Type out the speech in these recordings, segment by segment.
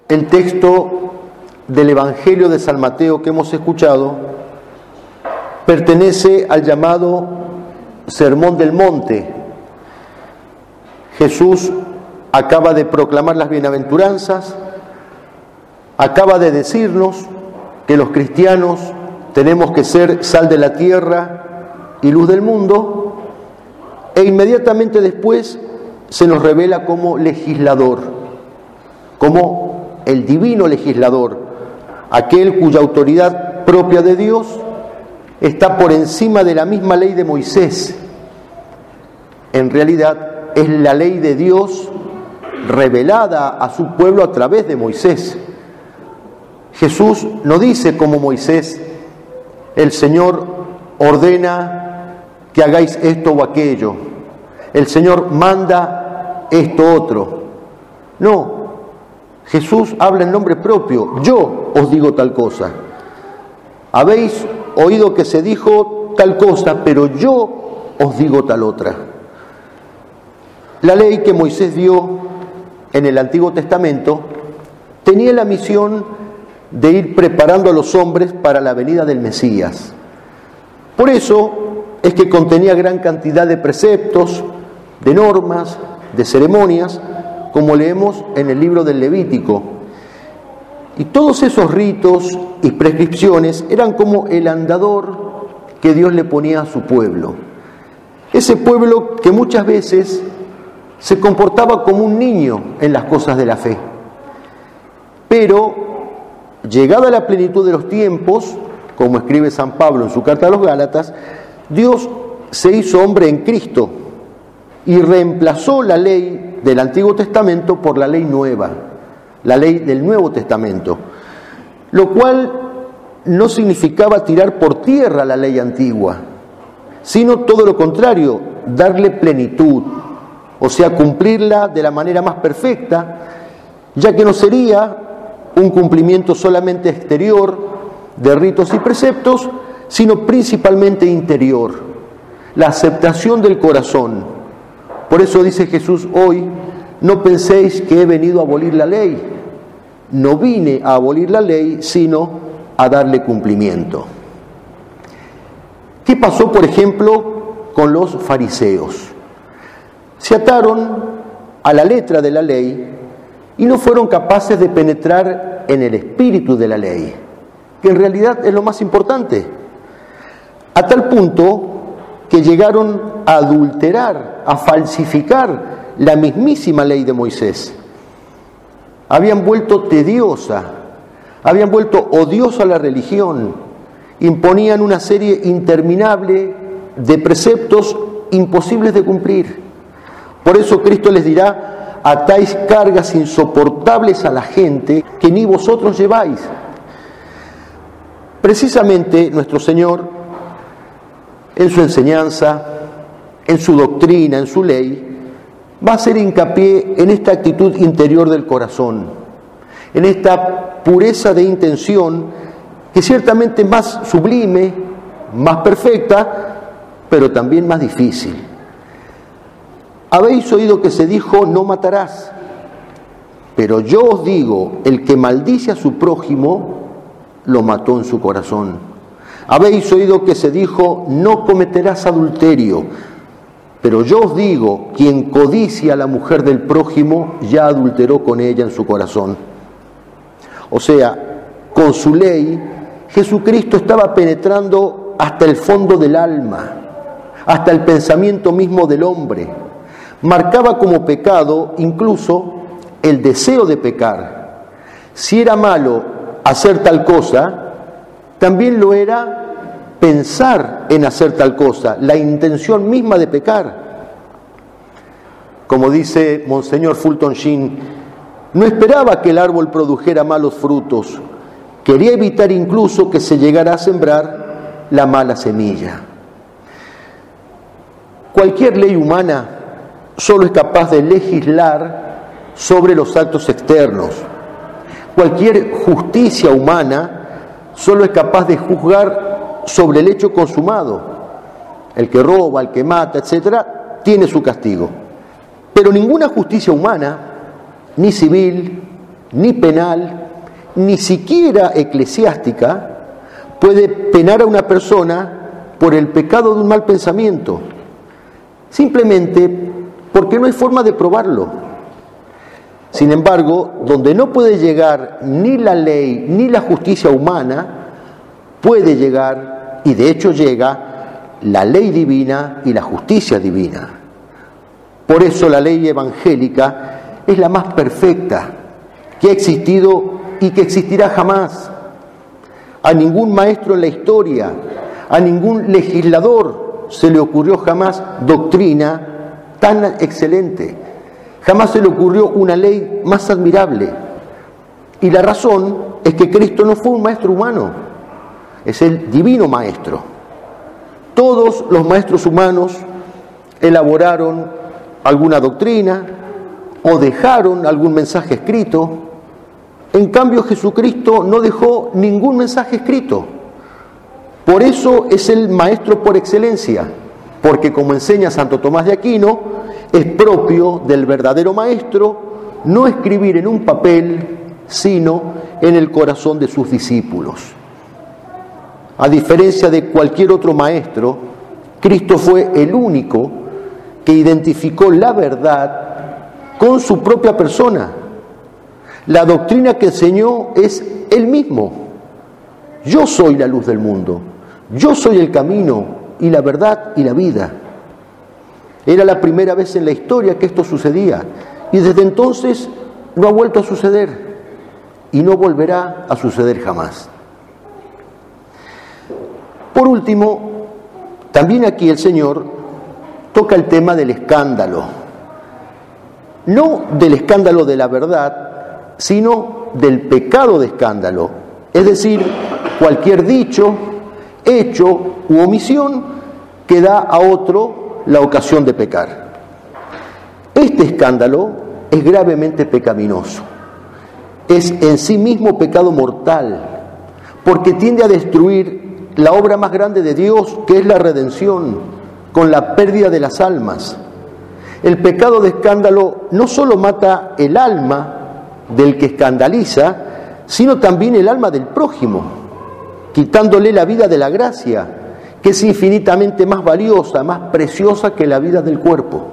El texto del Evangelio de San Mateo que hemos escuchado pertenece al llamado Sermón del Monte. Jesús acaba de proclamar las bienaventuranzas, acaba de decirnos que los cristianos tenemos que ser sal de la tierra y luz del mundo, e inmediatamente después se nos revela como legislador, como el divino legislador, aquel cuya autoridad propia de Dios está por encima de la misma ley de Moisés. En realidad es la ley de Dios revelada a su pueblo a través de Moisés. Jesús no dice como Moisés: el Señor ordena que hagáis esto o aquello, el Señor manda esto otro. No, Jesús habla en nombre propio: yo os digo tal cosa. Habéis oído que se dijo tal cosa, pero yo os digo tal otra. La ley que Moisés dio en el Antiguo Testamento tenía la misión de ir preparando a los hombres para la venida del Mesías. Por eso es que contenía gran cantidad de preceptos, de normas, de ceremonias, como leemos en el libro del Levítico. Y todos esos ritos y prescripciones eran como el andador que Dios le ponía a su pueblo. Ese pueblo que muchas veces se comportaba como un niño en las cosas de la fe. Pero, llegada la plenitud de los tiempos, como escribe San Pablo en su carta a los Gálatas, Dios se hizo hombre en Cristo y reemplazó la ley del Antiguo Testamento por la ley nueva, la ley del Nuevo Testamento, lo cual no significaba tirar por tierra la ley antigua, sino todo lo contrario, darle plenitud, o sea, cumplirla de la manera más perfecta, ya que no sería un cumplimiento solamente exterior de ritos y preceptos, sino principalmente interior, la aceptación del corazón. Por eso dice Jesús hoy: no penséis que he venido a abolir la ley. No vine a abolir la ley, sino a darle cumplimiento. ¿Qué pasó, por ejemplo, con los fariseos? Se ataron a la letra de la ley y no fueron capaces de penetrar en el espíritu de la ley, que en realidad es lo más importante, a tal punto que llegaron a adulterar, a falsificar la mismísima ley de Moisés. Habían vuelto tediosa, habían vuelto odiosa la religión, imponían una serie interminable de preceptos imposibles de cumplir. Por eso Cristo les dirá: atáis cargas insoportables a la gente que ni vosotros lleváis. Precisamente nuestro Señor, en su enseñanza, en su doctrina, en su ley, va a hacer hincapié en esta actitud interior del corazón, en esta pureza de intención que ciertamente es más sublime, más perfecta, pero también más difícil. Habéis oído que se dijo: no matarás. Pero yo os digo, el que maldice a su prójimo, lo mató en su corazón. Habéis oído que se dijo: no cometerás adulterio. Pero yo os digo, quien codicia a la mujer del prójimo, ya adulteró con ella en su corazón. O sea, con su ley, Jesucristo estaba penetrando hasta el fondo del alma, hasta el pensamiento mismo del hombre. Marcaba como pecado incluso el deseo de pecar. Si era malo hacer tal cosa, también lo era pensar en hacer tal cosa, la intención misma de pecar. Como dice Monseñor Fulton Sheen, no esperaba que el árbol produjera malos frutos, quería evitar incluso que se llegara a sembrar la mala semilla. Cualquier ley humana solo es capaz de legislar sobre los actos externos. Cualquier justicia humana solo es capaz de juzgar sobre el hecho consumado. El que roba, el que mata, etcétera, tiene su castigo. Pero ninguna justicia humana, ni civil, ni penal, ni siquiera eclesiástica, puede penar a una persona por el pecado de un mal pensamiento, simplemente porque no hay forma de probarlo. Sin embargo, donde no puede llegar ni la ley ni la justicia humana, puede llegar, y de hecho llega, la ley divina y la justicia divina. Por eso la ley evangélica es la más perfecta que ha existido y que existirá jamás. A ningún maestro en la historia, a ningún legislador se le ocurrió jamás doctrina tan excelente. Jamás se le ocurrió una ley más admirable. Y la razón es que Cristo no fue un maestro humano, es el divino maestro. Todos los maestros humanos elaboraron alguna doctrina o dejaron algún mensaje escrito. En cambio, Jesucristo no dejó ningún mensaje escrito. Por eso es el maestro por excelencia, porque como enseña Santo Tomás de Aquino, es propio del verdadero maestro no escribir en un papel, sino en el corazón de sus discípulos. A diferencia de cualquier otro maestro, Cristo fue el único que identificó la verdad con su propia persona. La doctrina que enseñó es Él mismo. Yo soy la luz del mundo. Yo soy el camino y la verdad y la vida. Era la primera vez en la historia que esto sucedía. Y desde entonces no ha vuelto a suceder. Y no volverá a suceder jamás. Por último, también aquí el Señor toca el tema del escándalo. No del escándalo de la verdad, sino del pecado de escándalo. Es decir, cualquier dicho, hecho u omisión que da a otro la ocasión de pecar. Este escándalo es gravemente pecaminoso. Es en sí mismo pecado mortal, porque tiende a destruir la obra más grande de Dios, que es la redención, con la pérdida de las almas. El pecado de escándalo no solo mata el alma del que escandaliza, sino también el alma del prójimo, quitándole la vida de la gracia, que es infinitamente más valiosa, más preciosa que la vida del cuerpo.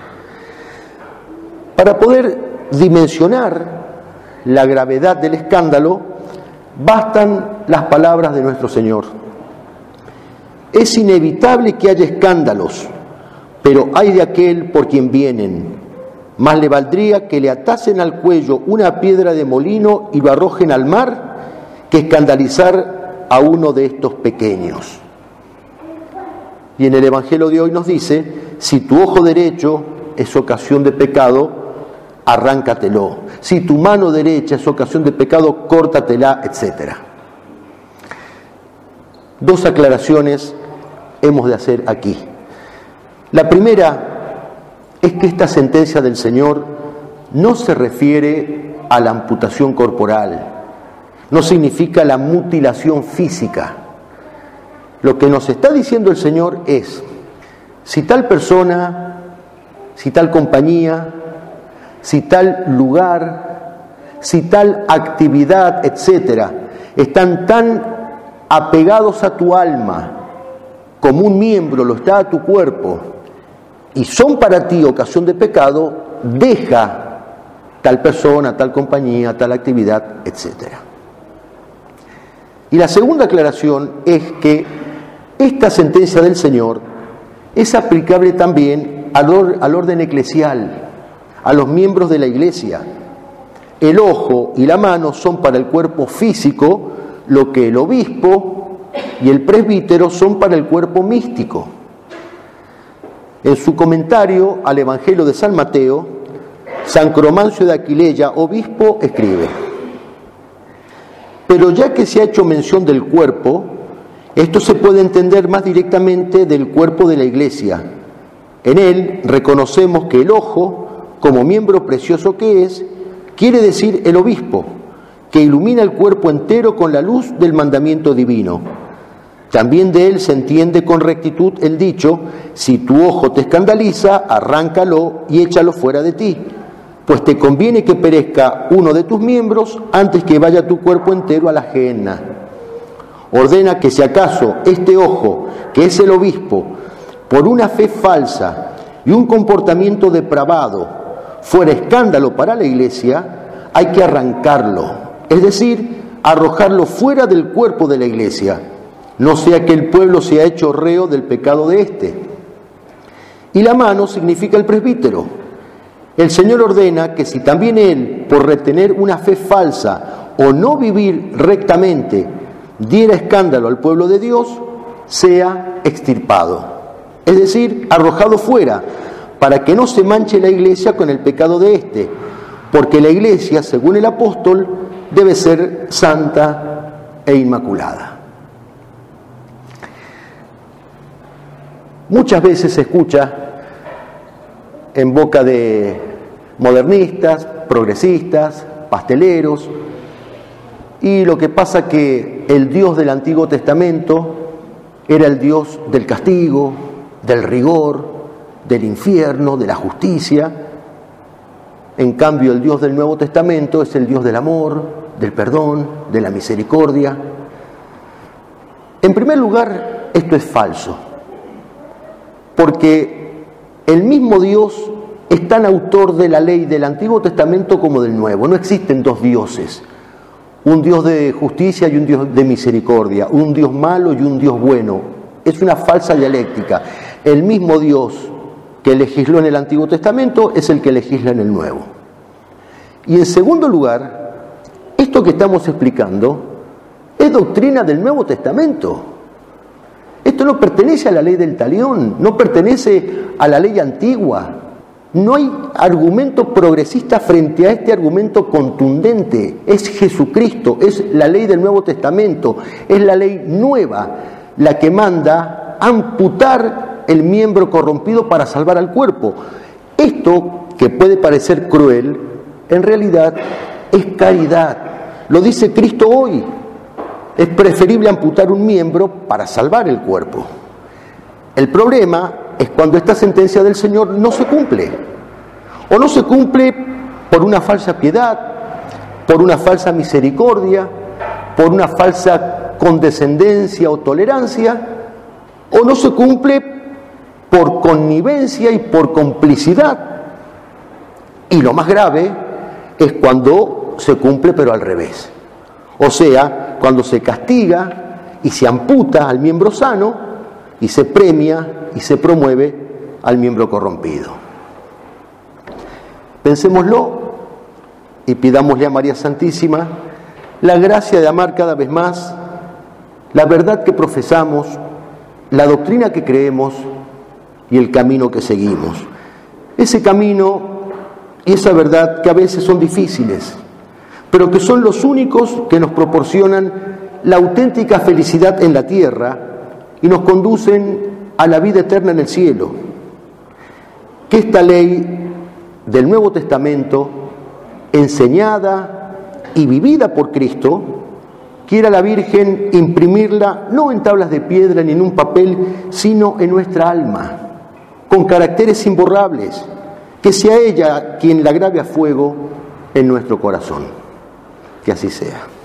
Para poder dimensionar la gravedad del escándalo, bastan las palabras de nuestro Señor. Es inevitable que haya escándalos, pero hay de aquel por quien vienen. Más le valdría que le atasen al cuello una piedra de molino y lo arrojen al mar, que escandalizar a uno de estos pequeños. Y en el Evangelio de hoy nos dice, si tu ojo derecho es ocasión de pecado, arráncatelo. Si tu mano derecha es ocasión de pecado, córtatela, etc. Dos aclaraciones hemos de hacer aquí. La primera es que esta sentencia del Señor no se refiere a la amputación corporal, no significa la mutilación física. Lo que nos está diciendo el Señor es, si tal persona, si tal compañía, si tal lugar, si tal actividad, etcétera, están tan apegados a tu alma como un miembro lo está a tu cuerpo y son para ti ocasión de pecado, deja tal persona, tal compañía, tal actividad, etcétera. Y la segunda aclaración es que esta sentencia del Señor es aplicable también al orden eclesial, a los miembros de la Iglesia. El ojo y la mano son para el cuerpo físico lo que el obispo y el presbítero son para el cuerpo místico. En su comentario al Evangelio de San Mateo, San Cromancio de Aquileia, obispo, escribe: pero ya que se ha hecho mención del cuerpo, esto se puede entender más directamente del cuerpo de la Iglesia. En él reconocemos que el ojo, como miembro precioso que es, quiere decir el obispo, que ilumina el cuerpo entero con la luz del mandamiento divino. También de él se entiende con rectitud el dicho: si tu ojo te escandaliza, arráncalo y échalo fuera de ti. pues te conviene que perezca uno de tus miembros antes que vaya tu cuerpo entero a la gehenna. Ordena que si acaso este ojo, que es el obispo, por una fe falsa y un comportamiento depravado, fuera escándalo para la iglesia, hay que arrancarlo, es decir, arrojarlo fuera del cuerpo de la iglesia, no sea que el pueblo sea hecho reo del pecado de éste. Y la mano significa el presbítero. El Señor ordena que si también él, por retener una fe falsa o no vivir rectamente, diera escándalo al pueblo de Dios, sea extirpado, es decir, arrojado fuera, para que no se manche la iglesia con el pecado de éste, porque la iglesia, según el apóstol, debe ser santa e inmaculada. Muchas veces se escucha en boca de modernistas, progresistas, pasteleros, y lo que pasa que el Dios del Antiguo Testamento era el Dios del castigo, del rigor, del infierno, de la justicia. En cambio, el Dios del Nuevo Testamento es el Dios del amor, del perdón, de la misericordia. En primer lugar, esto es falso, porque el mismo Dios es tan autor de la ley del Antiguo Testamento como del Nuevo. No existen dos dioses, un Dios de justicia y un Dios de misericordia, un Dios malo y un Dios bueno. Es una falsa dialéctica. El mismo Dios que legisló en el Antiguo Testamento es el que legisla en el Nuevo. Y en segundo lugar, esto que estamos explicando es doctrina del Nuevo Testamento. Esto no pertenece a la ley del talión, no pertenece a la ley antigua. No hay argumento progresista frente a este argumento contundente. Es Jesucristo, es la ley del Nuevo Testamento, es la ley nueva la que manda amputar el miembro corrompido para salvar al cuerpo. Esto, que puede parecer cruel, en realidad es caridad. Lo dice Cristo hoy. Es preferible amputar un miembro para salvar el cuerpo. El problema es cuando esta sentencia del Señor no se cumple. O no se cumple por una falsa piedad, por una falsa misericordia, por una falsa condescendencia o tolerancia, o no se cumple por connivencia y por complicidad. Y lo más grave es cuando se cumple pero al revés. O sea, cuando se castiga y se amputa al miembro sano y se premia y se promueve al miembro corrompido. Pensémoslo y pidámosle a María Santísima la gracia de amar cada vez más la verdad que profesamos, la doctrina que creemos y el camino que seguimos. Ese camino y esa verdad que a veces son difíciles, pero que son los únicos que nos proporcionan la auténtica felicidad en la tierra y nos conducen a la vida eterna en el cielo. Que esta ley del Nuevo Testamento, enseñada y vivida por Cristo, quiera la Virgen imprimirla no en tablas de piedra ni en un papel, sino en nuestra alma, con caracteres imborrables, que sea ella quien la grave a fuego en nuestro corazón. Que así sea.